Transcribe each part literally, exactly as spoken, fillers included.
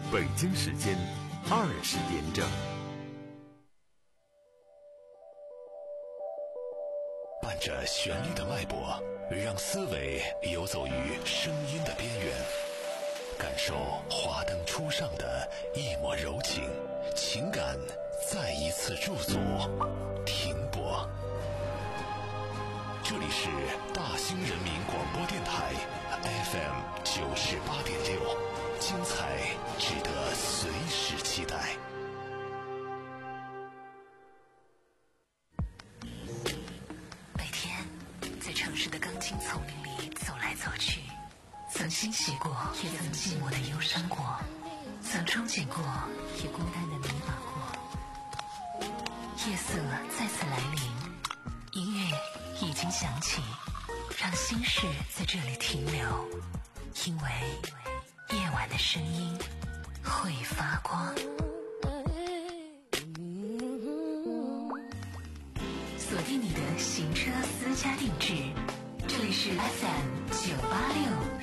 北京时间二十点整。 伴着旋律的脉搏，让思维游走于声音的边缘，感受华灯初上的一抹柔情，情感再一次驻足停泊。这里是大兴人民广播电台 F M 九十八点六，精彩值得随时期待。 每天在城市的钢筋丛林里走来走去，曾欣喜过，也曾寂寞的忧伤过，曾憧憬过，也孤单的迷茫过。夜色再次来临，音乐已经响起，让心事在这里停留，因为夜晚的声音会发光。锁定你的行车私家定制，这里是 F M 九八六。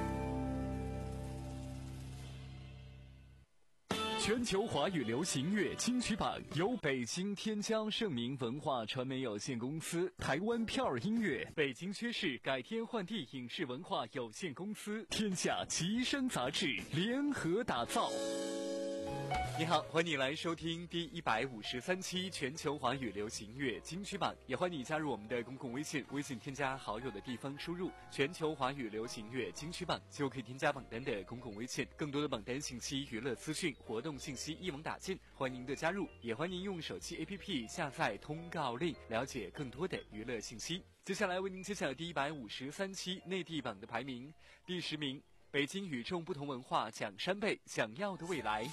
全球华语流行乐金曲榜由北京天江盛名文化传媒有限公司、台湾票儿音乐、北京薛氏改天换地影视文化有限公司、天下奇声杂志联合打造。你好，欢迎你来收听第一百五十三期全球华语流行乐金曲榜，也欢迎你加入我们的公共微信，微信添加好友的地方输入全球华语流行乐金曲榜，就可以添加榜单的公共微信。更多的榜单信息、娱乐资讯、活动信息一网打尽，欢迎您的加入，也欢迎用手机 A P P 下载通告令，了解更多的娱乐信息。接下来为您揭晓第一百五十三期内地榜的排名，第十名，北京与众不同文化讲山贝，想要的未来。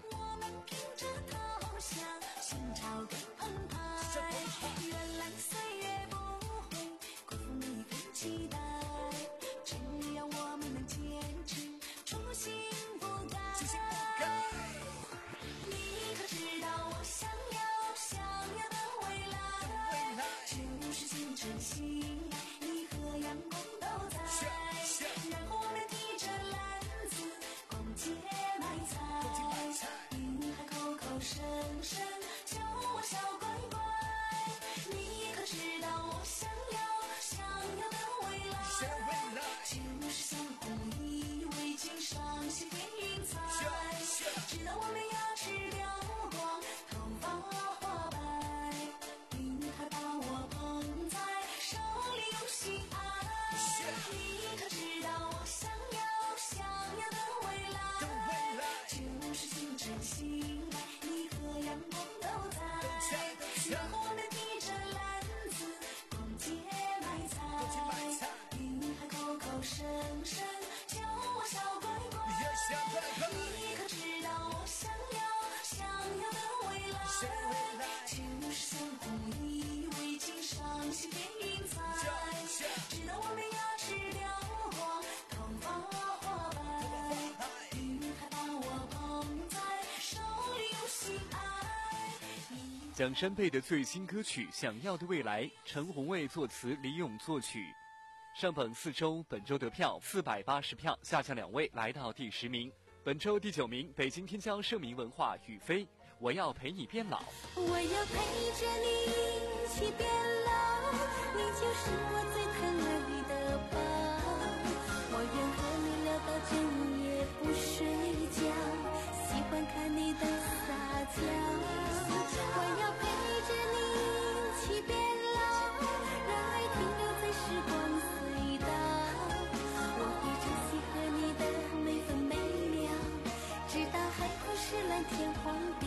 蒋山贝的最新歌曲《想要的未来》，陈红卫作词，李咏作曲。上榜四周，本周得票四百八十票，下降两位，来到第十名。本周第九名，北京天骄盛名文化雨飞，我要陪你变老。 我要陪着你一起变老，你就是我最疼爱的宝。我愿和你聊到整夜不睡觉，喜欢看你的撒娇。我要陪着你一起变老，让爱停留在时光隧道。我会珍惜和你的每分每秒，直到海枯石烂，天荒地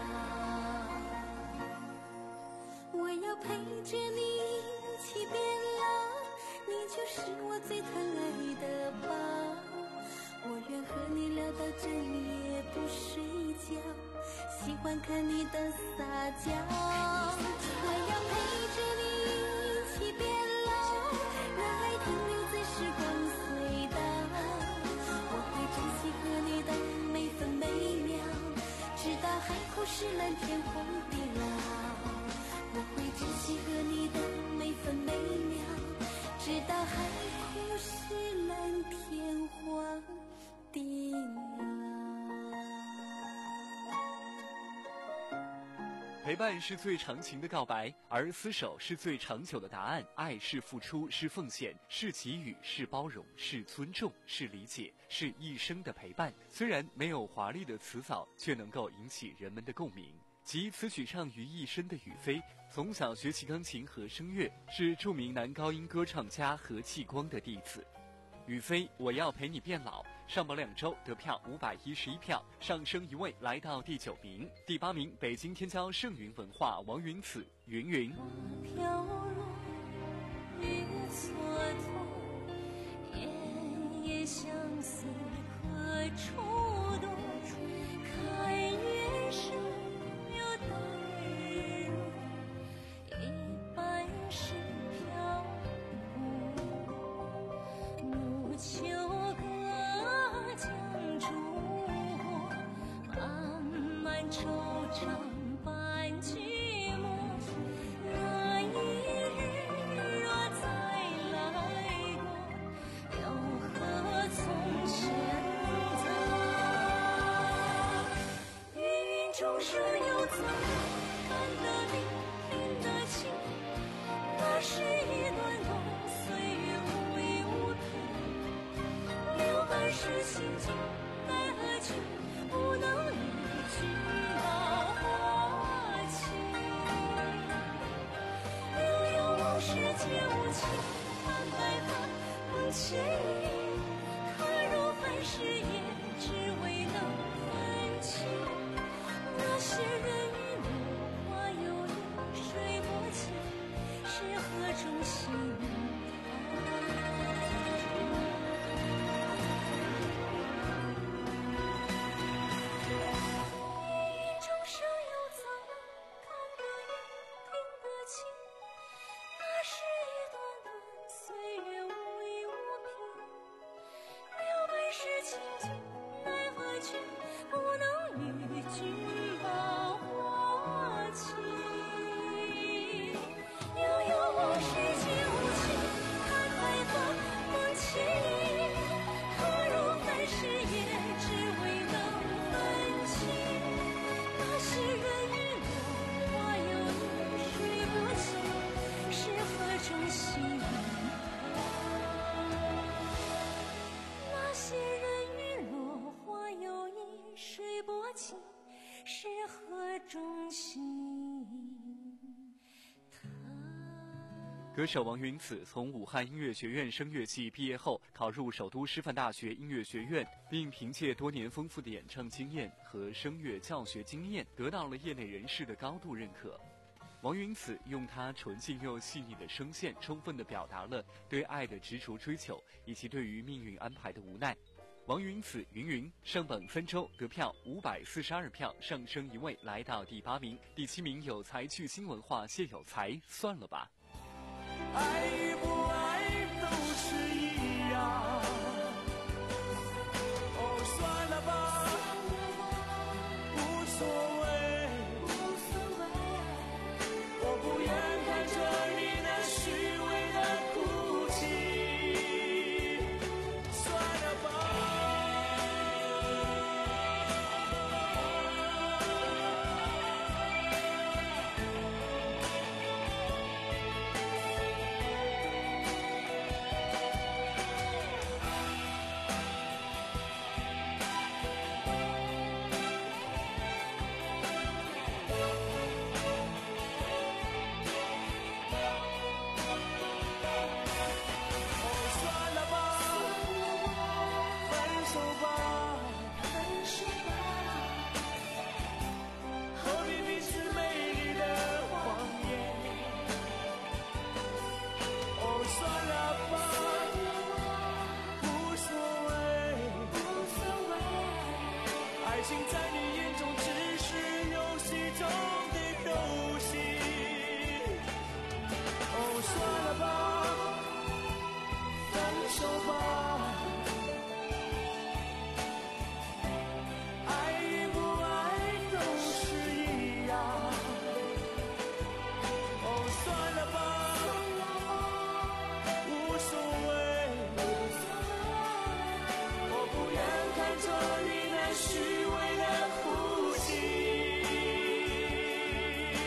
老。我要陪着你一起变老，你就是我最疼爱的宝。我愿和你聊到整夜不睡觉，喜欢看你的撒娇。我要陪着你一起变老，让爱停留在时光隧道。我会珍惜和你的每分每秒，直到海枯石烂，天荒地老。我会珍惜和你的每分每秒，直到海枯石烂，天荒地老。 陪伴是最长情的告白，而厮守是最长久的答案。爱是付出，是奉献，是给予，是包容，是尊重，是理解，是一生的陪伴。虽然没有华丽的词藻，却能够引起人们的共鸣。集词曲唱于一身的雨霏，从小学习钢琴和声乐，是著名男高音歌唱家何继光的弟子。雨霏，我要陪你变老，上榜两周得票五百一十一票，上升一位来到第九名。第八名，北京天骄盛云文化王云子，云云。 飘落雨蹉跎，夜夜相思何处躲？看月升又待日落，一半是漂泊。暮秋隔江逐过，漫漫惆怅伴寂寞。那一日若再来过，又何从前择？芸芸众生又怎看得明，听得清？那是一段段岁月无依无凭，留半世心境，奈何却不能与君老花期。悠悠往事皆无情，看白发梦牵引，可如凡事也只为能分清。那些人与我花有意，水波轻，是何种心歌手王云子从武汉音乐学院声乐系毕业后，考入首都师范大学音乐学院，并凭借多年丰富的演唱经验和声乐教学经验，得到了业内人士的高度认可。王云子用他纯净又细腻的声线，充分地表达了对爱的执着追求，以及对于命运安排的无奈。王云子云云上榜三周得票五百四十二票，上升一位来到第八名。第七名有才巨星文化谢有才，算了吧。 爱与不爱都是一样，哦，算了吧，无所谓，我不愿看着你那虚伪的哭泣，算了吧。虚伪的呼吸。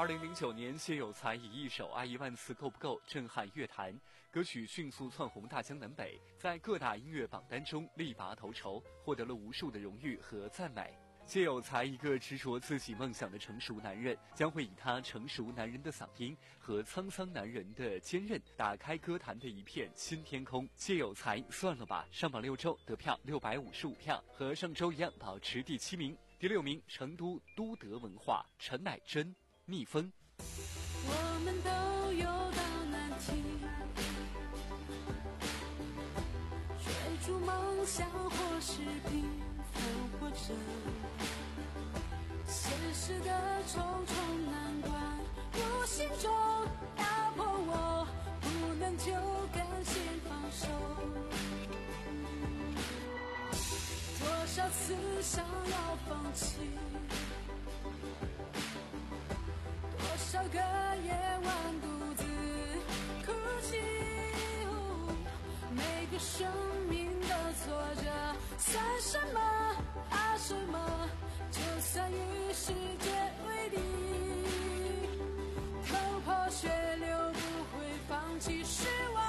二零零九年，谢有才以一首《爱一万次够不够》震撼乐坛，歌曲迅速窜红大江南北，在各大音乐榜单中力拔头筹，获得了无数的荣誉和赞美。谢有才，一个执着自己梦想的成熟男人，将会以他成熟男人的嗓音和沧桑男人的坚韧，打开歌坛的一片新天空。谢有才，算了吧，上榜六周，得票六百五十五票，和上周一样保持第七名。第六名，成都都德文化，陈乃真，逆风。 我们都有到难题，追逐梦想或是平凡活着，现实的重重难关无形中打破我，不能就甘心放手。多少次想要放弃，多少个夜晚独自哭泣，每个生命的挫折算什么？怕什么？就算与世界为敌，头破血流不会放弃，是我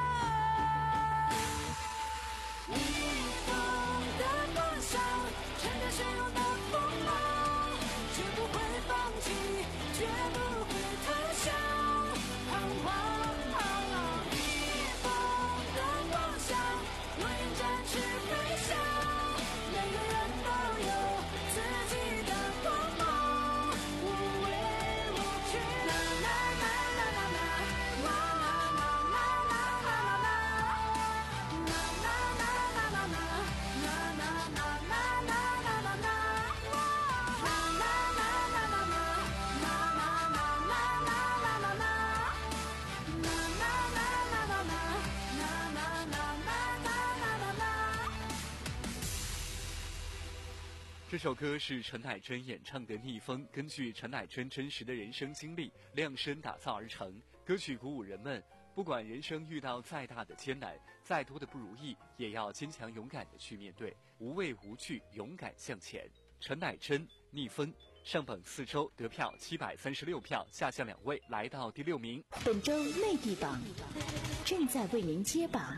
逆风的方向，乘着汹涌的风浪，绝不会放弃，绝不会投降，彷徨。逆风的方向，我愿展翅飞翔，每个人都有自己的光芒，无畏无惧。啦啦啦啦啦啦，啦啦啦啦啦啦啦，啦啦啦啦啦啦，啦啦啦啦啦啦啦啦，啦啦啦啦啦啦，啦啦啦啦啦啦啦啦，啦啦啦啦啦啦，啦啦啦啦啦啦啦。 这首歌是陈乃真演唱的《逆风》，根据陈乃真真实的人生经历量身打造而成。歌曲鼓舞人们，不管人生遇到再大的艰难，再多的不如意，也要坚强勇敢的去面对，无畏无惧，勇敢向前。陈乃真《逆风》上榜四周，得票七百三十六票，下降两位，来到第六名。 本周内地榜正在为您揭榜。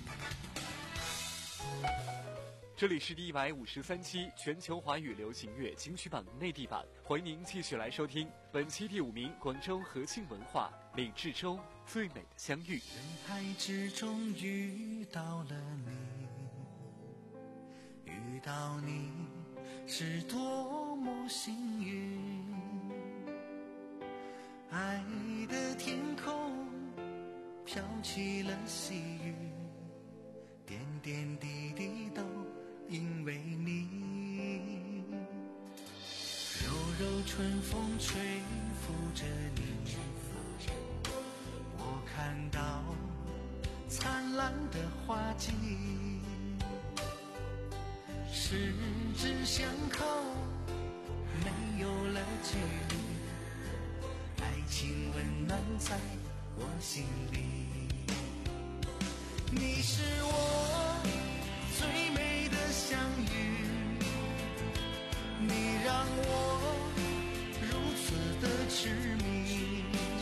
这里是第一百五十三期全球华语流行乐金曲榜内地榜，欢迎您继续来收听。本期第五名，广州和庆文化李志洲最美的相遇。 人海之中遇到了你，遇到你是多么幸运，爱的天空飘起了细雨，点点滴滴都因为你，柔柔春风吹拂着你，我看到灿烂的花季，十指相扣，没有了距离，爱情温暖在我心里，你是我最美的相遇，你让我如此的痴迷，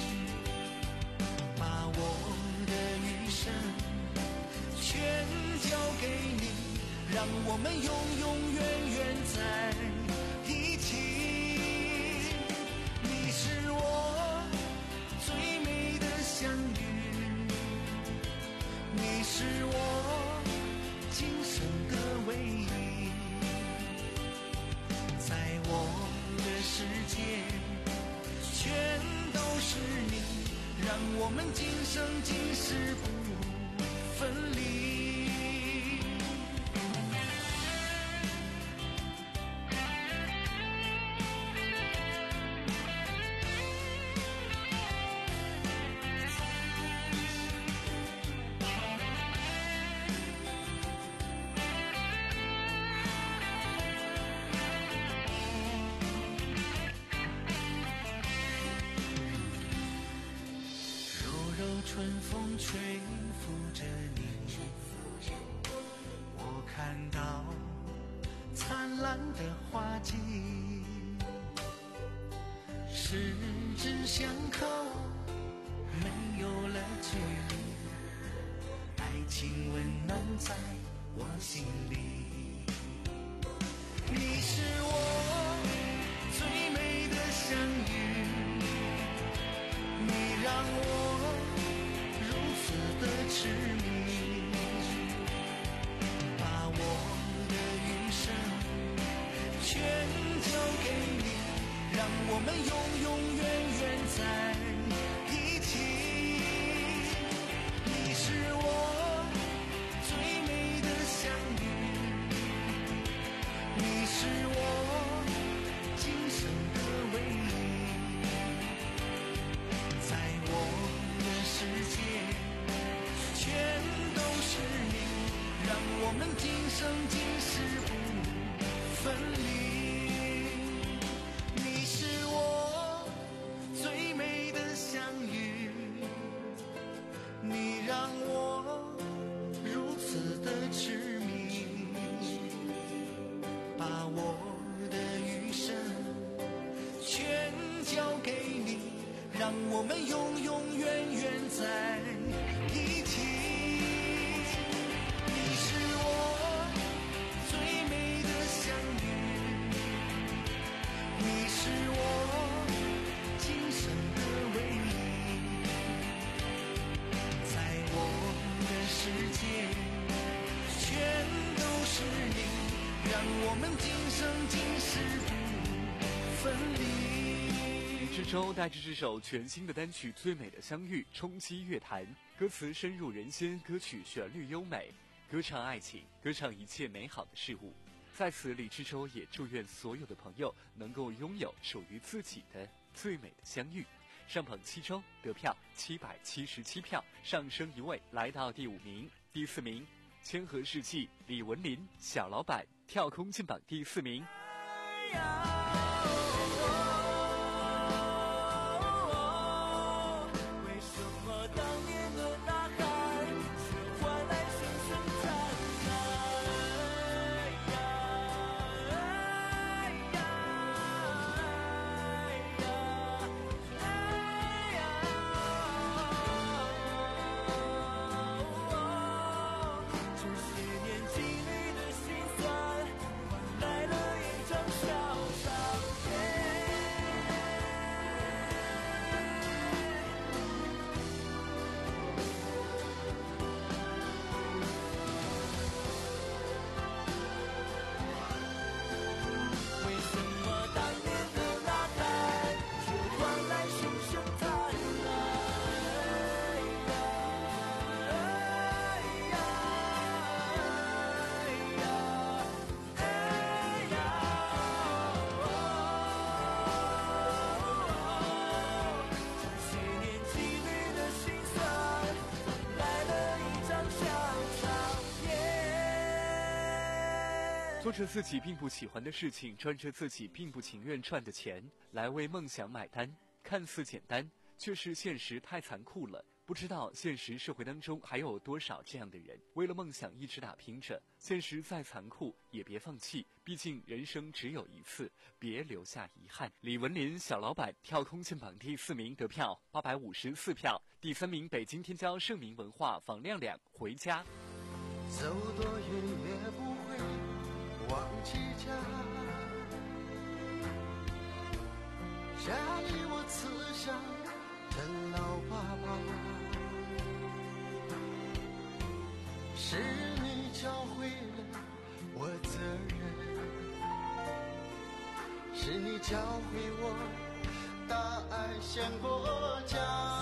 把我的余生全交给你，让我们永永远远在一起。你是我最美的相遇，你是我今生的唯一，在我的世界全都是你，让我们今生今世不分离。春风吹拂着你，我看到灿烂的花季， 十指相扣，没有了距离，爱情温暖在我心里。你是我最美的相遇，你让我如此的痴迷，把我的余生全交给你，让我们永永远远在一起。你是我最美的相遇，你是我今生的唯一，在我的世界全都是你，让我们今生今世不分离。你是我最美的相遇，你让我如此的痴迷，把我的余生全交给你，让我们永永远远在一起。你是我最美的相遇，你是我今生的唯一，在我的世界全都是你，让我们今生今世不分离。 李志洲带着这首全新的单曲《最美的相遇》冲击乐坛，歌词深入人心，歌曲旋律优美，歌唱爱情，歌唱一切美好的事物。在此，李志洲也祝愿所有的朋友能够拥有属于自己的最美的相遇。上榜七周，得票七百七十七票，上升一位，来到第五名。第四名，千和世纪，李文林，小老板，跳空进榜第四名。做着自己并不喜欢的事情，赚着自己并不情愿赚的钱，来为梦想买单。看似简单，却是现实太残酷了。不知道现实社会当中还有多少这样的人，为了梦想一直打拼着。现实再残酷也别放弃，毕竟人生只有一次，别留下遗憾。李文林，小老板，跳空进榜第四名，得票八百五十四票。第三名，北京天骄盛名文化，房亮亮，回家。 走多远也不会忘记家，家里我慈祥的老爸爸，是你教会了我责任，是你教会我大爱先国家。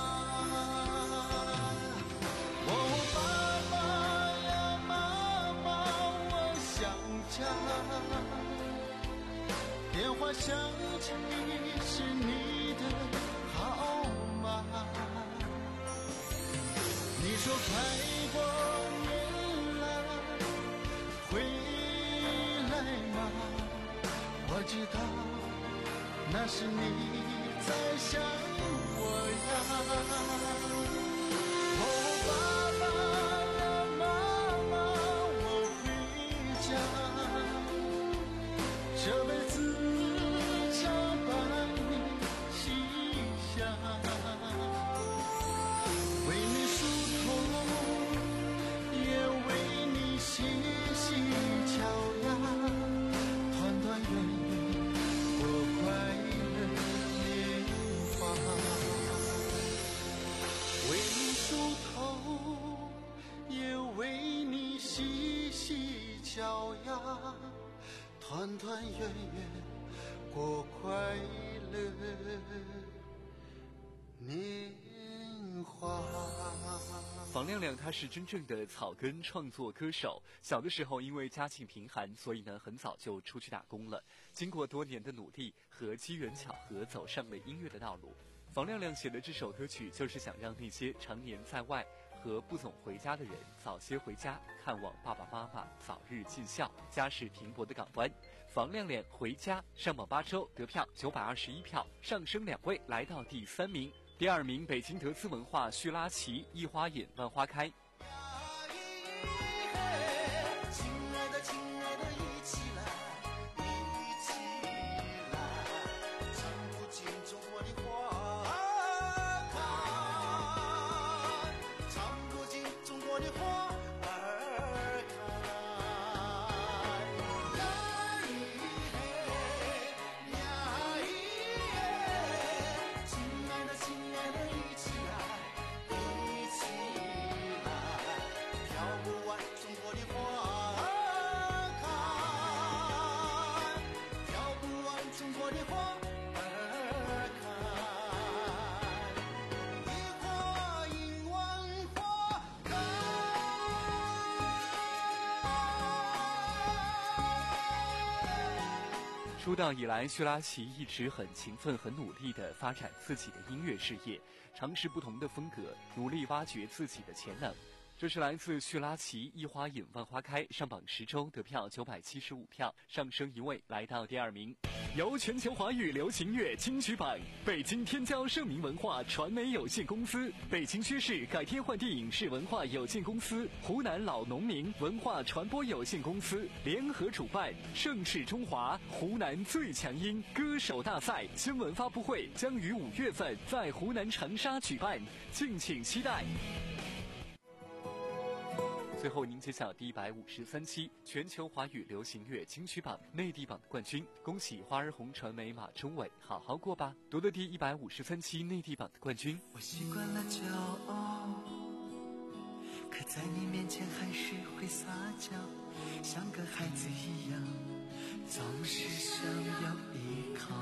哦，爸爸呀妈妈，我想家，电话响起是你的号码，你说快过年了回来吗？我知道那是你在想我呀。哦，爸爸呀妈妈，我回家，这辈子常伴你心团团圆圆过快乐年华。 房亮亮他是真正的草根创作歌手，小的时候因为家境贫寒，所以呢很早就出去打工了。经过多年的努力和机缘巧合，走上了音乐的道路。房亮亮写的这首歌曲，就是想让那些常年在外和不总回家的人早些回家，看望爸爸妈妈早日尽孝，家世贫薄的港湾。房亮亮回家上榜八周，得票九百二十一票，上升两位来到第三名。第二名北京德资文化叙拉奇一花引万花开。 亲爱的亲爱的一起来一起来，唱不尽中国的花开，唱不尽中国的花儿开。呀咿嘿呀咿嘿，亲爱的亲爱的一起来一起来，飘不完中国的花儿开，飘不完中国的花儿开，一花一万花开。 出道以来，叙拉奇一直很勤奋、很努力地发展自己的音乐事业，尝试不同的风格，努力挖掘自己的潜能。这是来自叙拉奇一花引万花开，上榜十周，得票九百七十五票，上升一位来到第二名。由全球华语流行乐金曲榜、北京天骄盛名文化传媒有限公司、北京薛氏改天换地影视文化有限公司、湖南老农民文化传播有限公司联合主办，盛世中华湖南最强音歌手大赛新闻发布会将于五月份在湖南长沙举办，敬请期待。最后您揭晓第一百五十三期全球华语流行乐金曲榜内地榜的冠军，恭喜花儿红传媒马中伟，好好过吧，夺得第一百五十三期内地榜的冠军。 我习惯了骄傲，可在你面前还是会撒娇，像个孩子一样，总是想要依靠。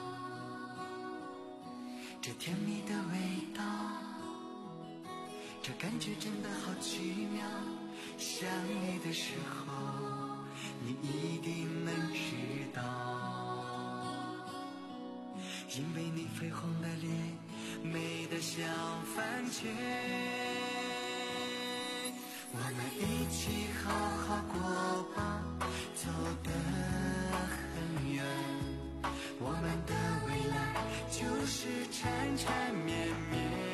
这甜蜜的味道，这感觉真的好奇妙，想你的时候你一定能知道，因为你绯红的脸美得像番茄，我们一起好好过吧，走得很远，我们的未来就是缠缠绵绵，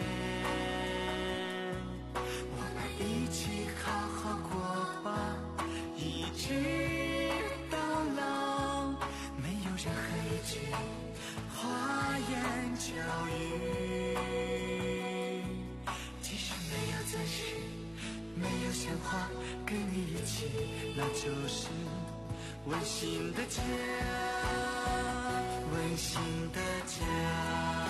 一起好好过吧，一直到老，没有任何一句花言巧语，即使没有钻石，没有鲜花，跟你一起，那就是温馨的家，温馨的家。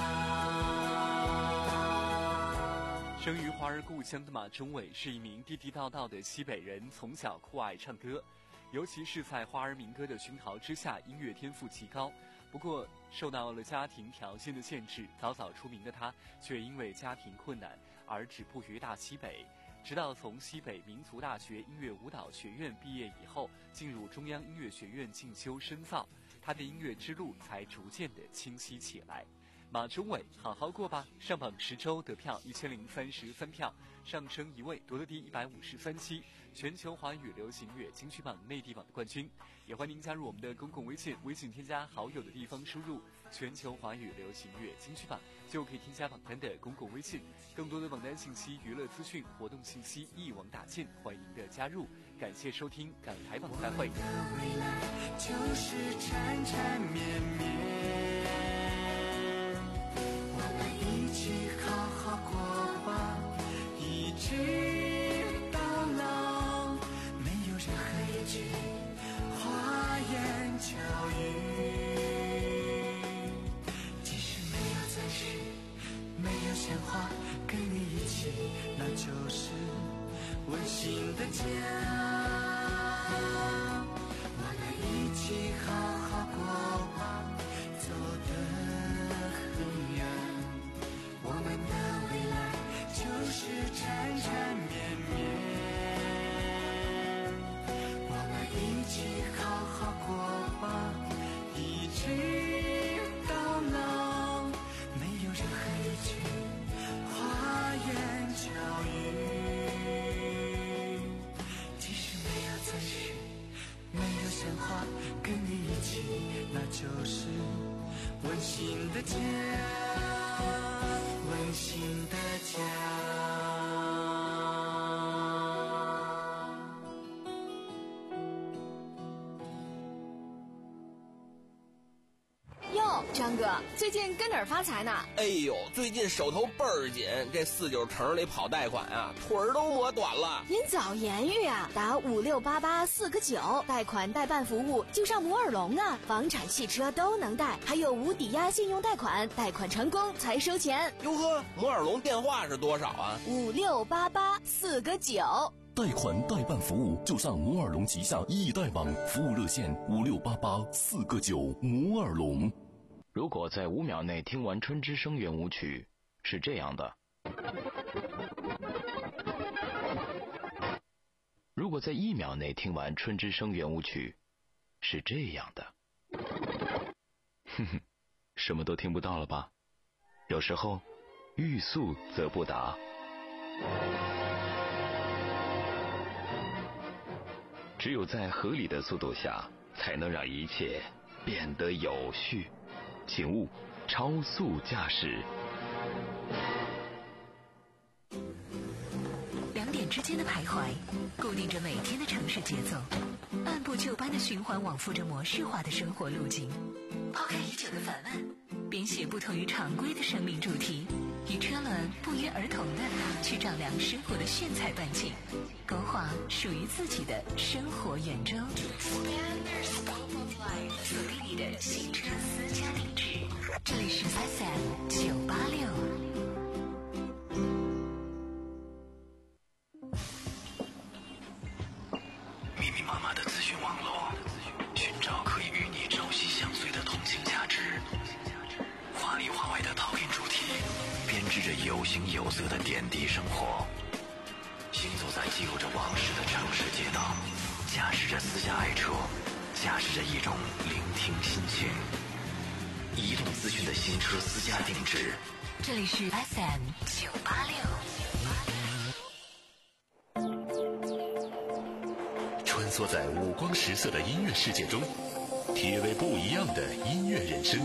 生于花儿故乡的马中伟是一名地地道道的西北人，从小酷爱唱歌，尤其是在花儿民歌的熏陶之下，音乐天赋极高。不过受到了家庭条件的限制，早早出名的他却因为家庭困难而止步于大西北，直到从西北民族大学音乐舞蹈学院毕业以后，进入中央音乐学院进修深造，他的音乐之路才逐渐的清晰起来。马中伟好好过吧上榜十周，得票一千零三十三票，上升一位，夺得第一百五十三期全球华语流行乐金曲榜内地榜的冠军。也欢迎您加入我们的公共微信，微信添加好友的地方输入全球华语流行乐金曲榜，就可以添加榜单的公共微信。更多的榜单信息、娱乐资讯、活动信息一网打尽，欢迎您的加入。感谢收听港台榜大会。 我们的未来就是缠缠绵绵，一起好好过吧，一直到老，没有任何一句花言巧语，即使没有钻石，没有鲜花，跟你一起，那就是温馨的家，我们一起好的家，温馨的家。 哟，张哥，最近跟哪儿发财呢？ 哎呦，最近手头倍儿紧，这四九城里跑贷款啊，腿儿都磨短了。 您早言语啊，打五六八八四个九，贷款代办服务就上摩尔龙啊，房产、汽车都能贷，还有无抵押信用贷款，贷款成功才收钱。 哟呵，摩尔龙电话是多少啊？ 五六八八四个九。 贷款代办服务就上摩尔龙旗下易贷网，服务热线五六八八四个九。摩尔龙。 如果在五秒内听完《春之声》圆舞曲，是这样的；如果在一秒内听完《春之声》圆舞曲，是这样的。哼哼，什么都听不到了吧？有时候，欲速则不达。只有在合理的速度下，才能让一切变得有序。请勿超速驾驶。 两点之间的徘徊，固定着每天的城市节奏，按部就班的循环往复着模式化的生活路径。抛开已久的烦闷，编写不同于常规的生命主题，与车轮不约而同的去丈量生活的炫彩半径，勾画属于自己的生活圆周。锁定你的新车私家定制，这里是 F M 九八六。 密密麻麻的资讯网络，寻找可以与你朝夕相随的同情价值。华里华外的讨论主题，编织着有形有色的点滴生活。行走在记录着往事的城市街道，驾驶着私家爱车，驾驶着一种聆听心情。移动资讯的新车私家定制， 这里是 F M 九八六。 穿梭在五光十色的音乐世界中，体味不一样的音乐人生。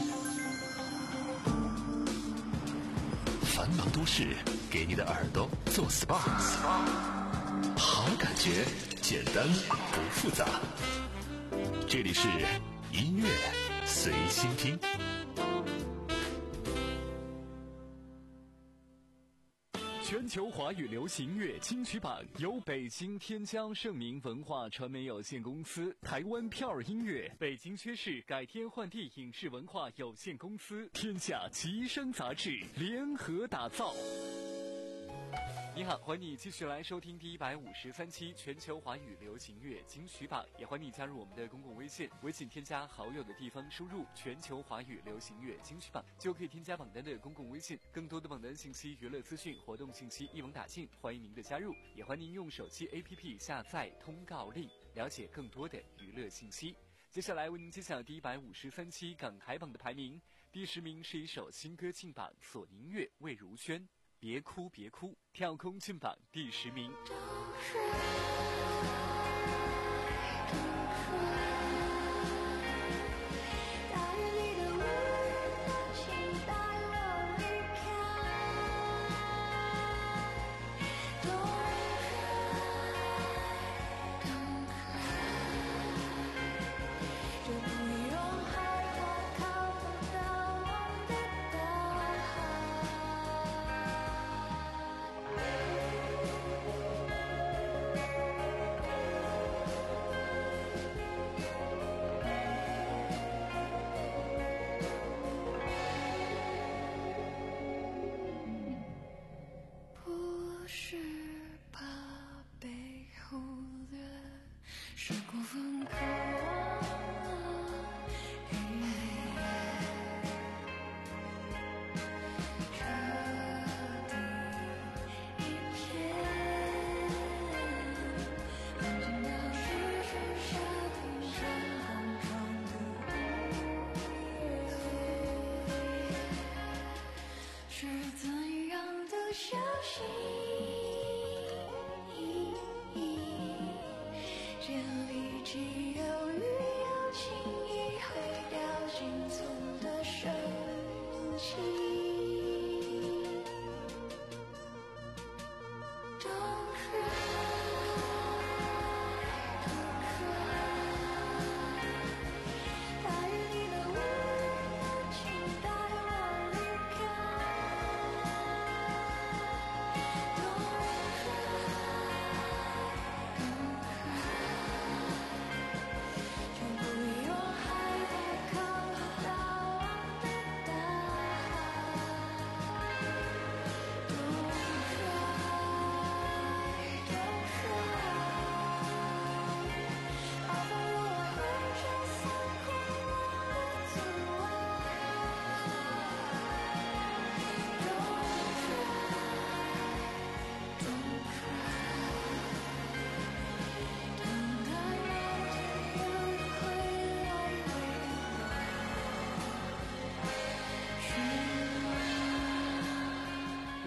繁忙都市，给你的耳朵做 S P A， 好感觉，简单不复杂。这里是音乐随心听。 全球华语流行乐金曲榜由北京天江盛明文化传媒有限公司、台湾票儿音乐、北京缺市改天换地影视文化有限公司、天下吉声杂志联合打造。你好，欢迎你继续来收听第一百五十三期全球华语流行乐金曲榜，也欢迎你加入我们的公共微信，微信添加好友的地方输入全球华语流行乐金曲榜，就可以添加榜单的公共微信，更多的榜单信息、娱乐资讯、活动信息一网打尽，欢迎您的加入，也欢迎您用手机 A P P 下载通告令，了解更多的娱乐信息。接下来为您揭晓第一百五十三期港台榜的排名，第十名是一首新歌进榜，索尼音乐魏如萱，别哭别哭，跳空进榜第十名。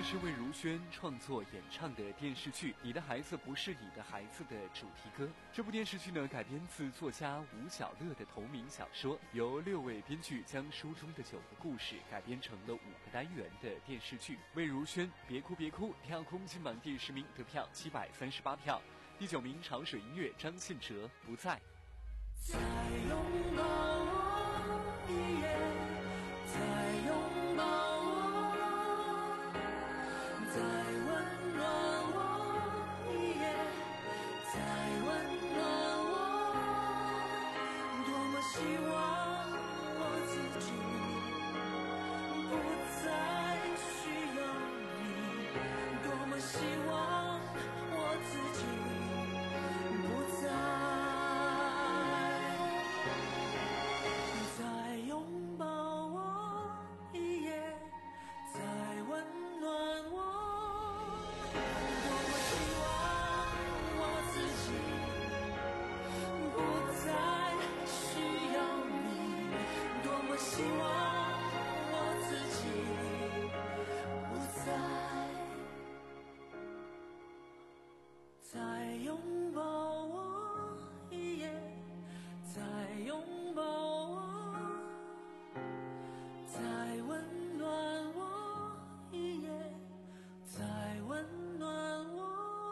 是魏如萱创作演唱的电视剧《你的孩子不是你的孩子》的主题歌。这部电视剧呢，改编自作家吴小乐的同名小说，由六位编剧将书中的九个故事改编成了五个单元的电视剧。魏如萱《别哭别哭》跳空金榜第十名，得票七百三十八票。第九名潮水音乐张信哲《不在》。 再拥抱我一夜，再拥抱我，再温暖我一夜，再温暖我。多么希望我自己不再需要你，多么希望我自己不再。希望我自己不再，再拥抱我一夜，再拥抱我，再温暖我一夜，再温暖我。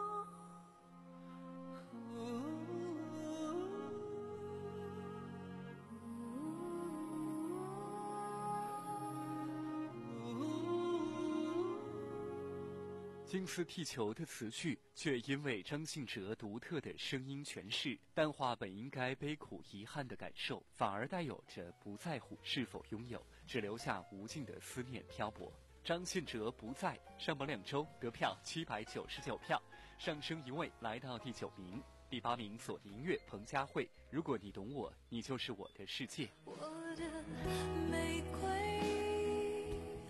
金丝踢球的词句，却因为张信哲独特的声音诠释，淡化本应该悲苦遗憾的感受，反而带有着不在乎是否拥有，只留下无尽的思念漂泊。张信哲《不在》上榜两周，得票七百九十九票，上升一位来到第九名。第八名锁定音乐彭佳慧《如果你懂我，你就是我的世界》。 我的玫瑰，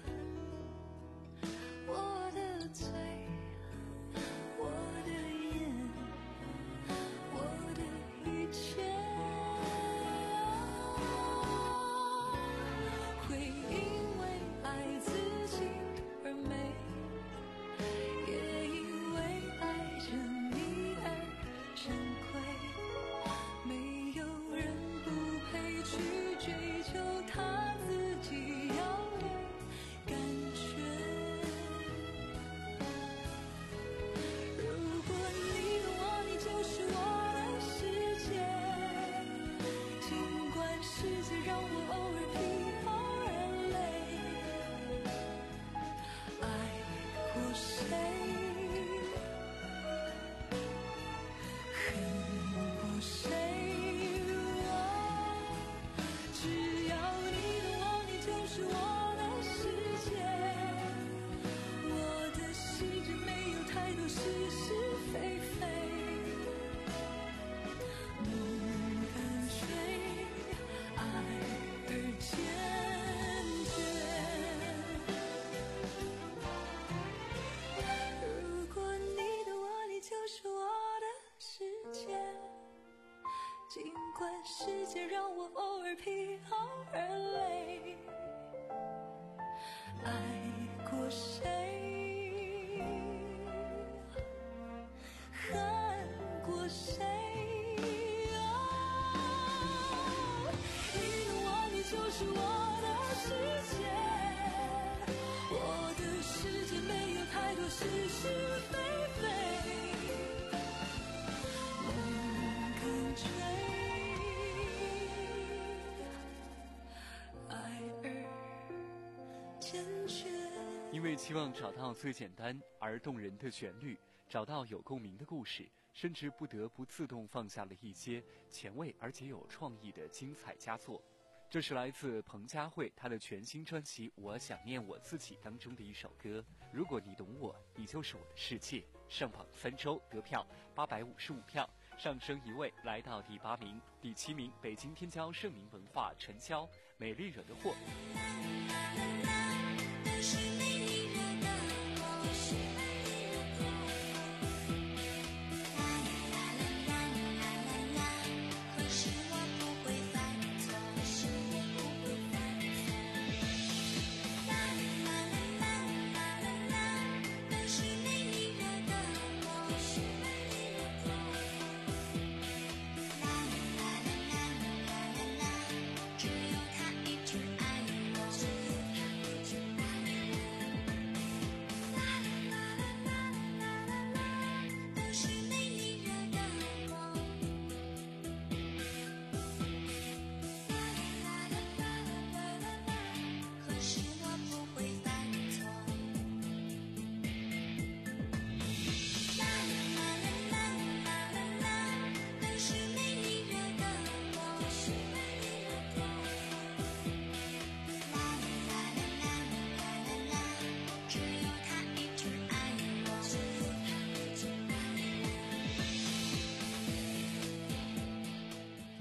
我的嘴，我的眼，我的一切，会因为爱自己而美，也因为爱着你而珍贵。没有人不配去追求他自己要的感觉。如果你懂我，你就是我的世界。尽管世界让我偶尔疲劳而累，爱过谁，恨过谁。尽管世界让我偶尔疲劳而累，爱过谁，恨过谁。哦，你懂我，你就是我的世界。我的世界没有太多是是非非。 因为期望找到最简单而动人的旋律，找到有共鸣的故事，甚至不得不自动放下了一些前卫而且有创意的精彩佳作。这是来自彭佳慧她的全新专辑《我想念我自己》当中的一首歌。如果你懂我，你就是我的世界。上榜三周，得票八百五十五票，上升一位来到第八名。第七名，北京天骄盛名文化陈潇《美丽惹的祸》。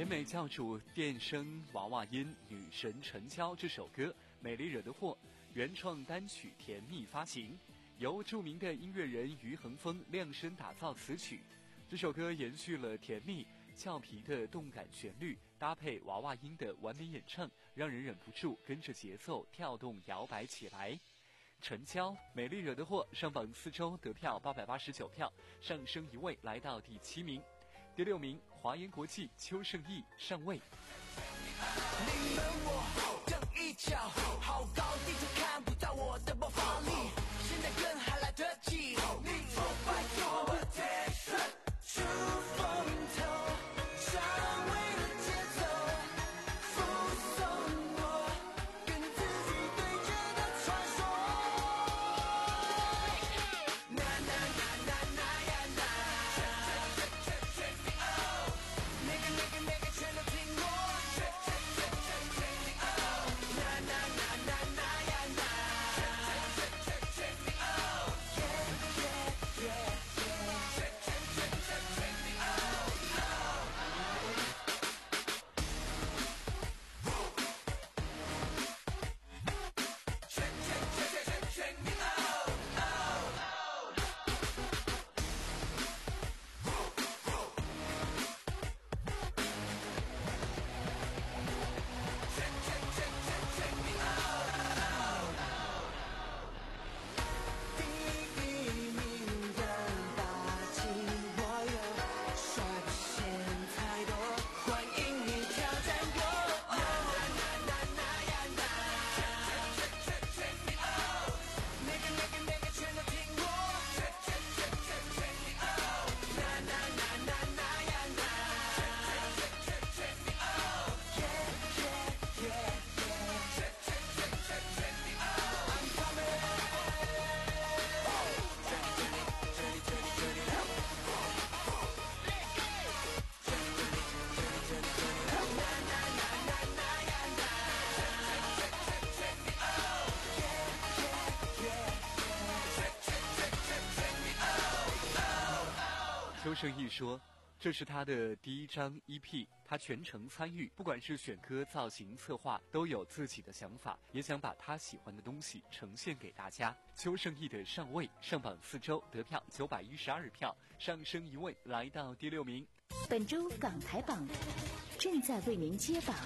甜美教主电声娃娃音女神陈娇这首歌《美丽惹的祸》原创单曲《甜蜜》发行，由著名的音乐人于恒峰量身打造此曲。这首歌延续了《甜蜜》俏皮的动感旋律，搭配娃娃音的完美演唱，让人忍不住跟着节奏跳动摇摆起来。陈娇《美丽惹的祸》上榜四周得票八百八十九票，上升一位来到第七名。第六名，华研国际邱胜翊上位。 你们我等一脚，好高低就看不到我的爆发力，现在更还来得及。你挫败做 attention， 出风头，上位的节奏，附送我，跟自己对着的传说。那那那那那呀那，全全全全全哦，那个那个那个全都听我，全全全全全全哦，那那那那那呀那，全全全全全哦，yeah yeah yeah yeah，全全全全全全哦哦。全全全全全全面哦哦哦，全全全全全面哦哦。第一名的霸气，我有率先太多，欢迎你挑战我。那那那那呀那，全全全全面哦，那个那个那个全都听我，全全全全全面哦，那那那那那呀那，全全全全面哦，yeah yeah yeah yeah，全全全全全面哦，I'm coming。 邱胜翊说，这是他的第一张 E P， 他全程参与，不管是选歌、造型、策划，都有自己的想法，也想把他喜欢的东西呈现给大家。邱胜翊的上位，上榜四周得票九百一十二票，上升一位来到第六名。 本周港台榜正在为您揭榜。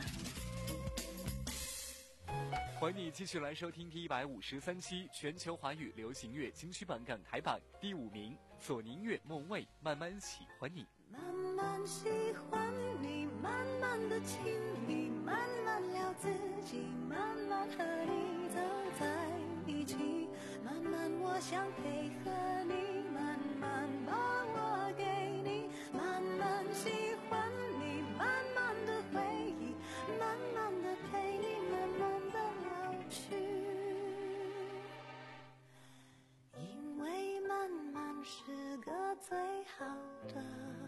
欢迎你继续来收听第一百五十三期全球华语流行乐金曲榜港台榜第五名，索尼音乐梦蔚慢慢喜欢你。 慢慢喜欢你，慢慢的亲密，慢慢聊自己，慢慢和你走在一起，慢慢我想配合你，慢慢把我给你，慢慢喜欢你，慢慢的回忆，慢慢的陪你，慢慢的老去，因为慢慢是个最好的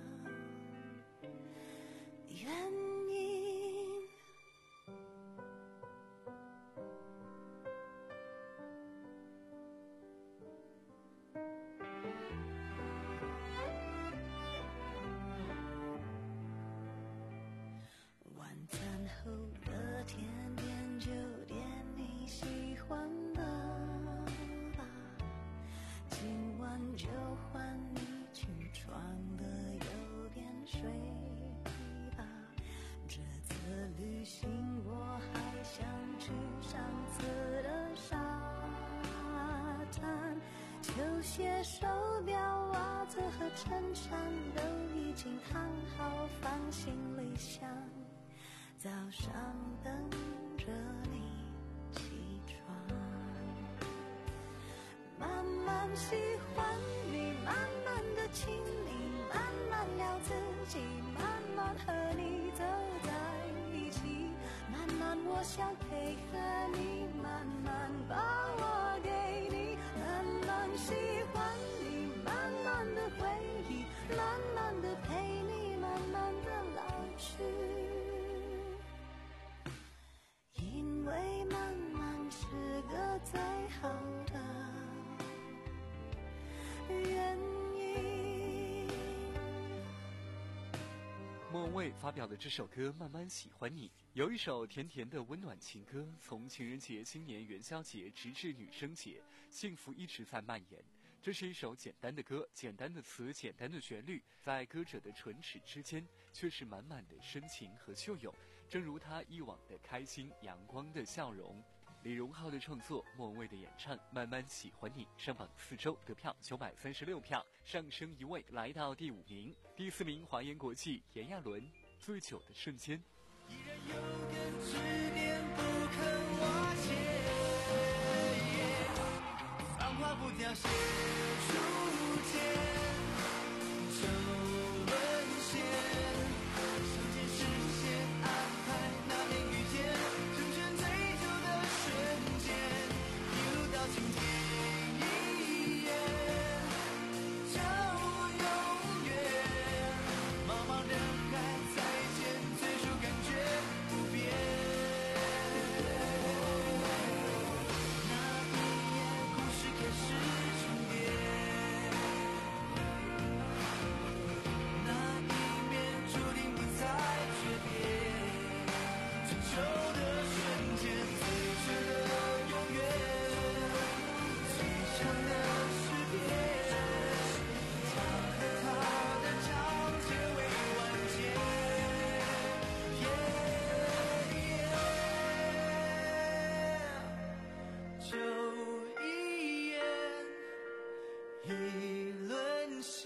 原因。晚餐后的甜点就点你喜欢的吧，今晚就换你起床的有点睡吧，这次旅行我还想去上次的沙滩，球鞋、手表、袜子和衬衫都已经烫好放行李箱，早上等着你起床。慢慢喜欢你，慢慢的亲你，慢慢聊自己，慢慢和你走在一起，慢慢我想配合你，慢慢把我给你，慢慢喜欢你，慢慢的回忆，慢慢的陪你，慢慢的老去，因为慢慢是个最好的原因。 莫文蔚发表的这首歌《慢慢喜欢你》，有一首甜甜的温暖情歌，从情人节、新年、元宵节直至女生节，幸福一直在蔓延。这是一首简单的歌，简单的词，简单的旋律，在歌者的唇齿之间，却是满满的深情和秀勇。正如他以往的开心、阳光的笑容。李荣浩的创作，莫文蔚的演唱，慢慢喜欢你，上榜四周得票九百三十六票，上升一位来到第五名。第四名华研国际炎亚纶，醉酒的瞬间。 依然有根执念不肯瓦解，繁华不凋谢初见，就沦陷，上天视线安排那年遇见，成全最久的瞬间，一路到今天一眼，就永远，茫茫人海再见，最初感觉不变。那一夜故事开始重叠，那一面注定不再诀别，成熟的瞬间，最真的永远，最长的诗篇，他和他的章节未完结。就一眼，一沦陷，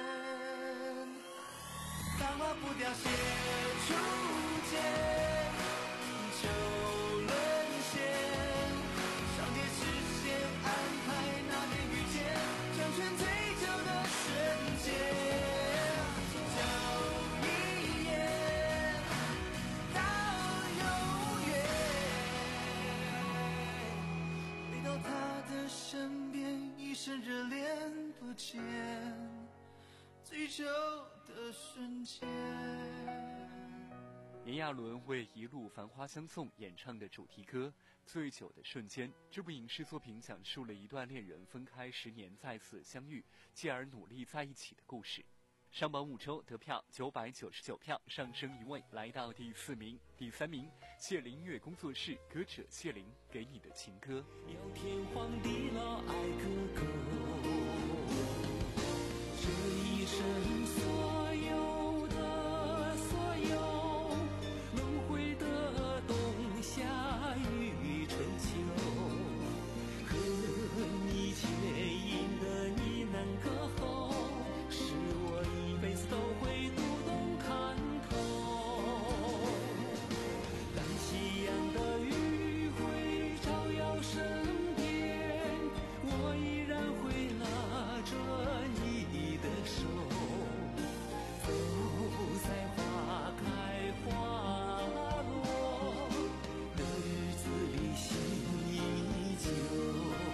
繁华不凋谢初见，就沦陷，上天视线安排那年遇见，成全最久的瞬间，就一眼到永远，回到他的身边，一生热恋不减，最久的瞬间。 炎亚纶为《一路繁花相送》演唱的主题歌《醉酒的瞬间》，这部影视作品讲述了一段恋人分开十年再次相遇，继而努力在一起的故事。上榜五周得票九百九十九票，上升一位来到第四名。第三名，谢林音乐工作室歌者谢林给你的情歌。 要天荒地老爱个够，这一生所有的所有，轮回的冬夏与春秋，和你牵引的你难隔后，是我一辈子都会读懂看透。当夕阳的余晖照耀身边，我依然会拉着你的手，走在花开花落的日子里，心依旧。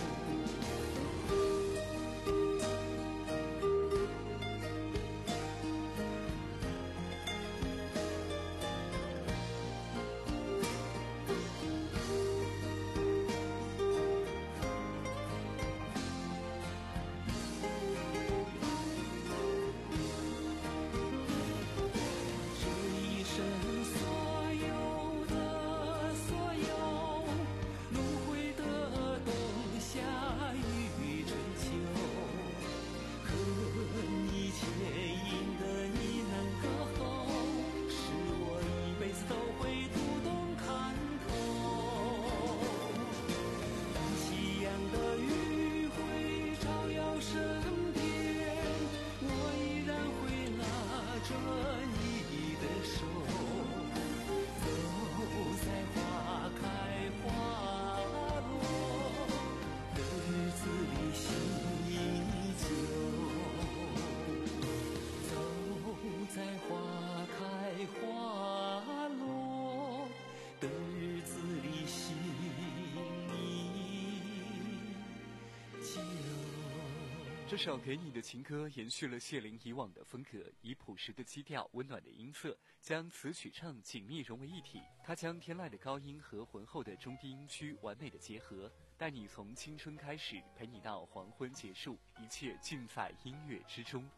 这首给你的情歌延续了谢林以往的风格，以朴实的基调、温暖的音色，将词曲唱紧密融为一体。他将天籁的高音和浑厚的中低音区完美的结合，带你从青春开始，陪你到黄昏结束，一切尽在音乐之中。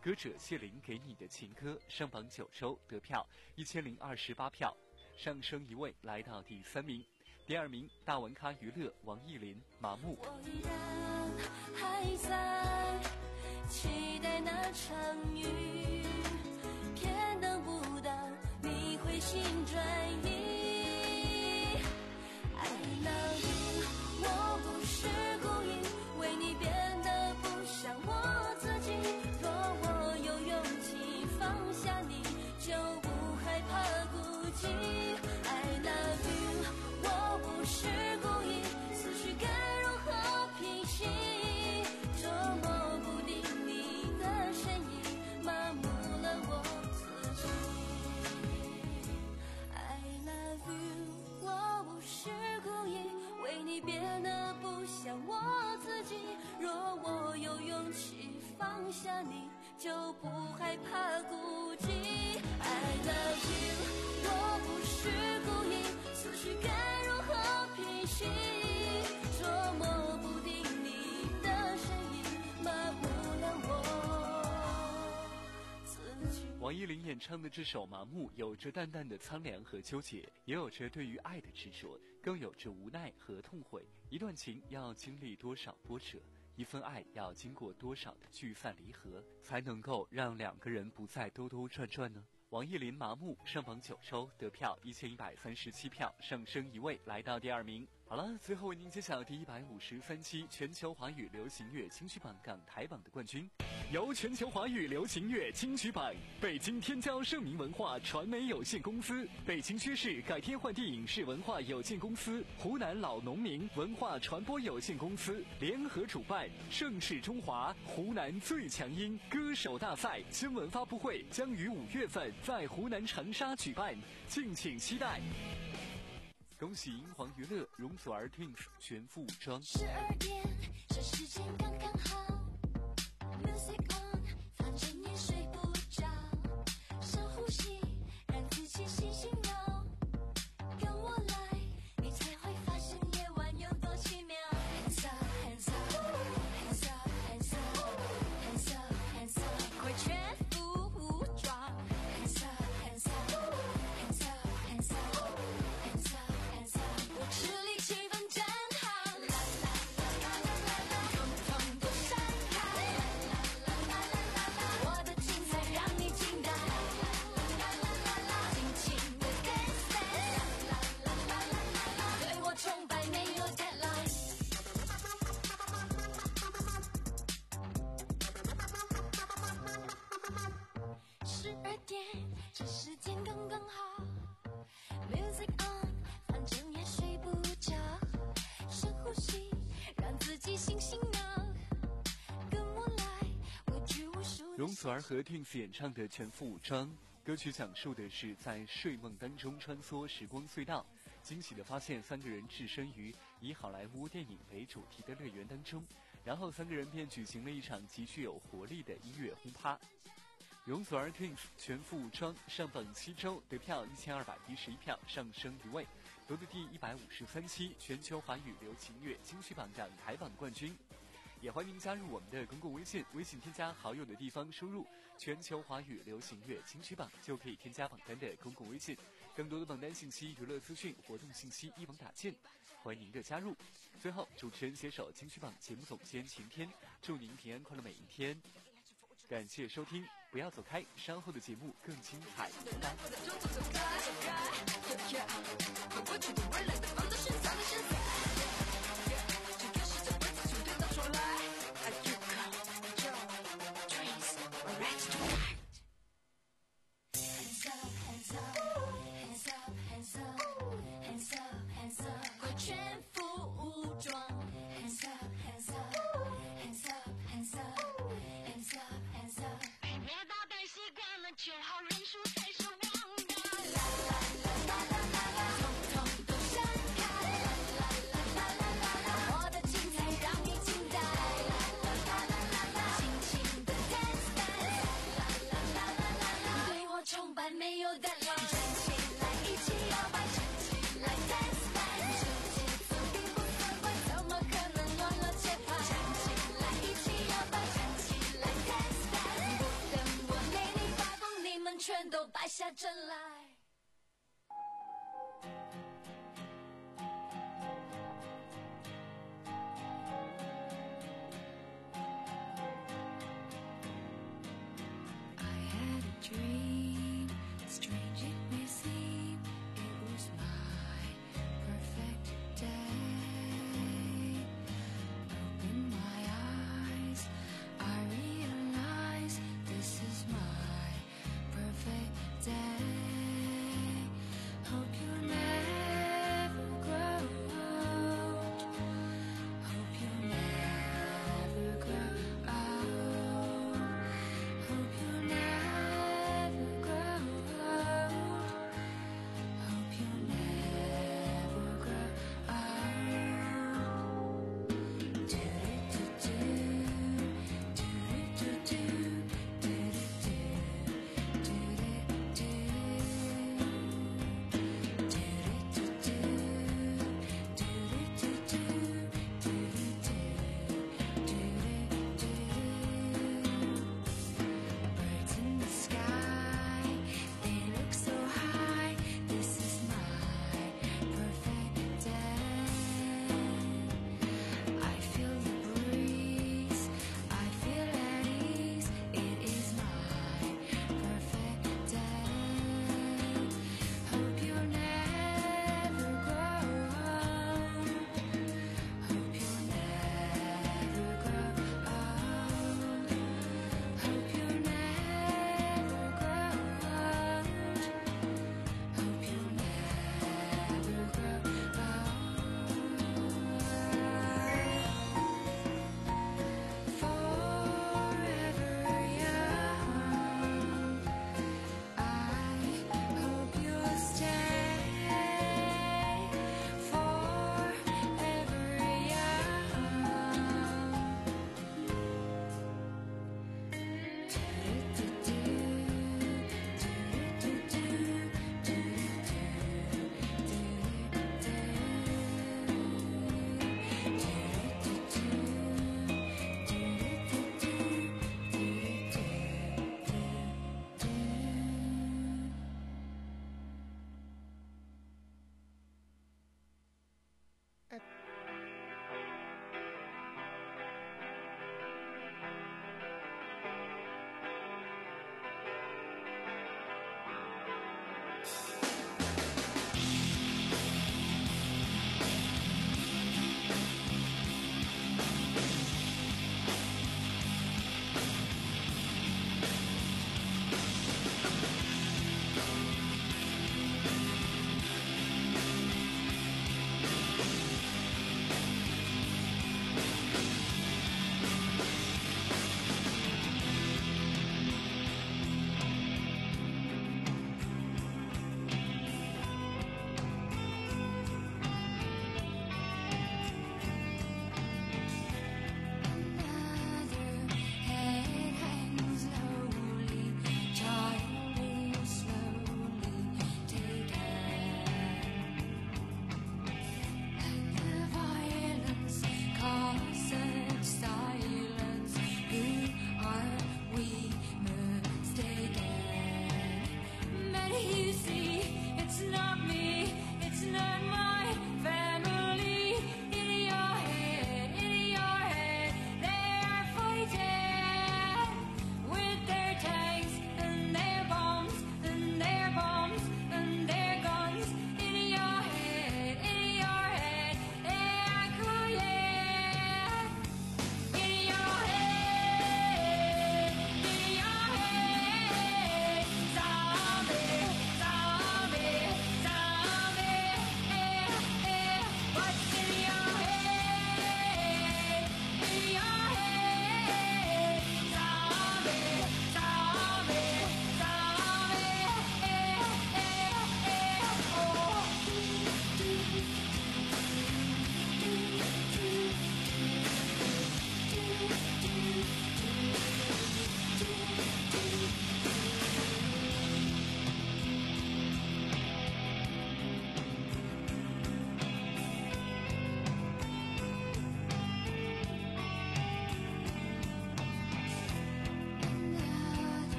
歌者谢琳给你的情歌上榜九周，得票一千零二十八票，上升一位来到第三名。第二名大文咖娱乐王艺林麻木。 我依然还在期待那场雨，偏等不到你回心转意。I love you， 我不是故意为你变得不像我自己，若我有勇气放下你，就不害怕孤寂。I love you， 我不是故意，思绪该如何平息，捉摸不定你的身影，麻木了我自己。I love you， 我不是故意为你变得不像我自己，若我有勇气放下你，就不害怕孤寂。I love you， 我不是故意，思绪该如何平息，捉摸不定你的身影，麻木了我自己。 王艺林演唱的这首《麻木》有着淡淡的苍凉和纠结，也有着对于爱的执着，更有着无奈和痛悔。一段情要经历多少波折，一份爱要经过多少的聚散离合，才能够让两个人不再兜兜转转呢？王艺林《麻木》上榜九周，得票一千一百三十七票，上升一位来到第二名。好了，最后为您揭晓第一百五十三期全球华语流行乐金曲榜港台榜的冠军，由全球华语流行乐金曲榜、北京天骄盛名文化传媒有限公司、北京薛氏改天换地影视文化有限公司、湖南老农民文化传播有限公司联合主办，盛世中华湖南最强音歌手大赛新闻发布会将于五月份在湖南长沙举办，敬请期待。恭喜英皇娱乐容祖儿 Twins 全副武装。 十二点，这时间刚刚好。Music on， 反正也睡不着，深呼吸，让自己醒醒脑。跟我来，你才会发现夜晚有多奇妙。Hands up, hands up, hands up, hands up, hands up, hands up， 快全副武装。Hands up, hands up, hands up, hands up, hands up。我吃力气氛真好，啦啦啦啦啦啦啦，统统都闪开，啦啦啦啦啦啦，我的精彩让你惊呆，啦啦啦啦啦，尽情的 dance dance， 啦啦啦啦啦啦，对我崇拜没有 deadline。十二点，这时间刚刚好 ，Music on。反正也睡不着，深呼吸，让自己醒醒脑。跟我来，我举无数。 容祖儿和 Twins 演唱的《全副武装》歌曲讲述的是在睡梦当中穿梭时光隧道，惊喜地发现三个人置身于以好莱坞电影为主题的乐园当中，然后三个人便举行了一场极具有活力的音乐轰趴。容祖儿 Twins 全副武装上榜七周，得票一千二百一十一票，上升一位，夺得第一百五十三期全球华语流行乐金曲榜港台榜冠军。也欢迎您加入我们的公共微信，微信添加好友的地方输入全球华语流行乐金曲榜，就可以添加榜单的公共微信。更多的榜单信息、娱乐资讯、活动信息一网打尽，欢迎您的加入。最后，主持人携手金曲榜节目总监晴天，祝您平安快乐每一天。感谢收听，不要走开，稍后的节目更精彩。 快全副武装 ，Hands up, hands up, hands up, hands up, hands up, hands up。我打败习惯了就好，认输才是王道。啦啦啦啦啦啦啦，统统都闪开。啦啦啦啦啦啦，我的精彩让你惊呆。啦啦啦啦啦啦，尽情的 dance dance。啦啦啦啦啦啦，对我崇拜没有 deadline。站起来，一起摇摆，站起来 dance dance。这节奏并不算快，怎么可能乱了节拍？站起来，一起摇摆，站起来 dance dance。不得全都败下阵来。I had a dream, strange it may seem, it was my perfect day. Open my eyes, I realize this is my perfect day. Hope you never grow old. Hope you never grow old. Hope you never grow old.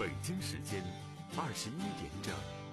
北京时间二十一点整。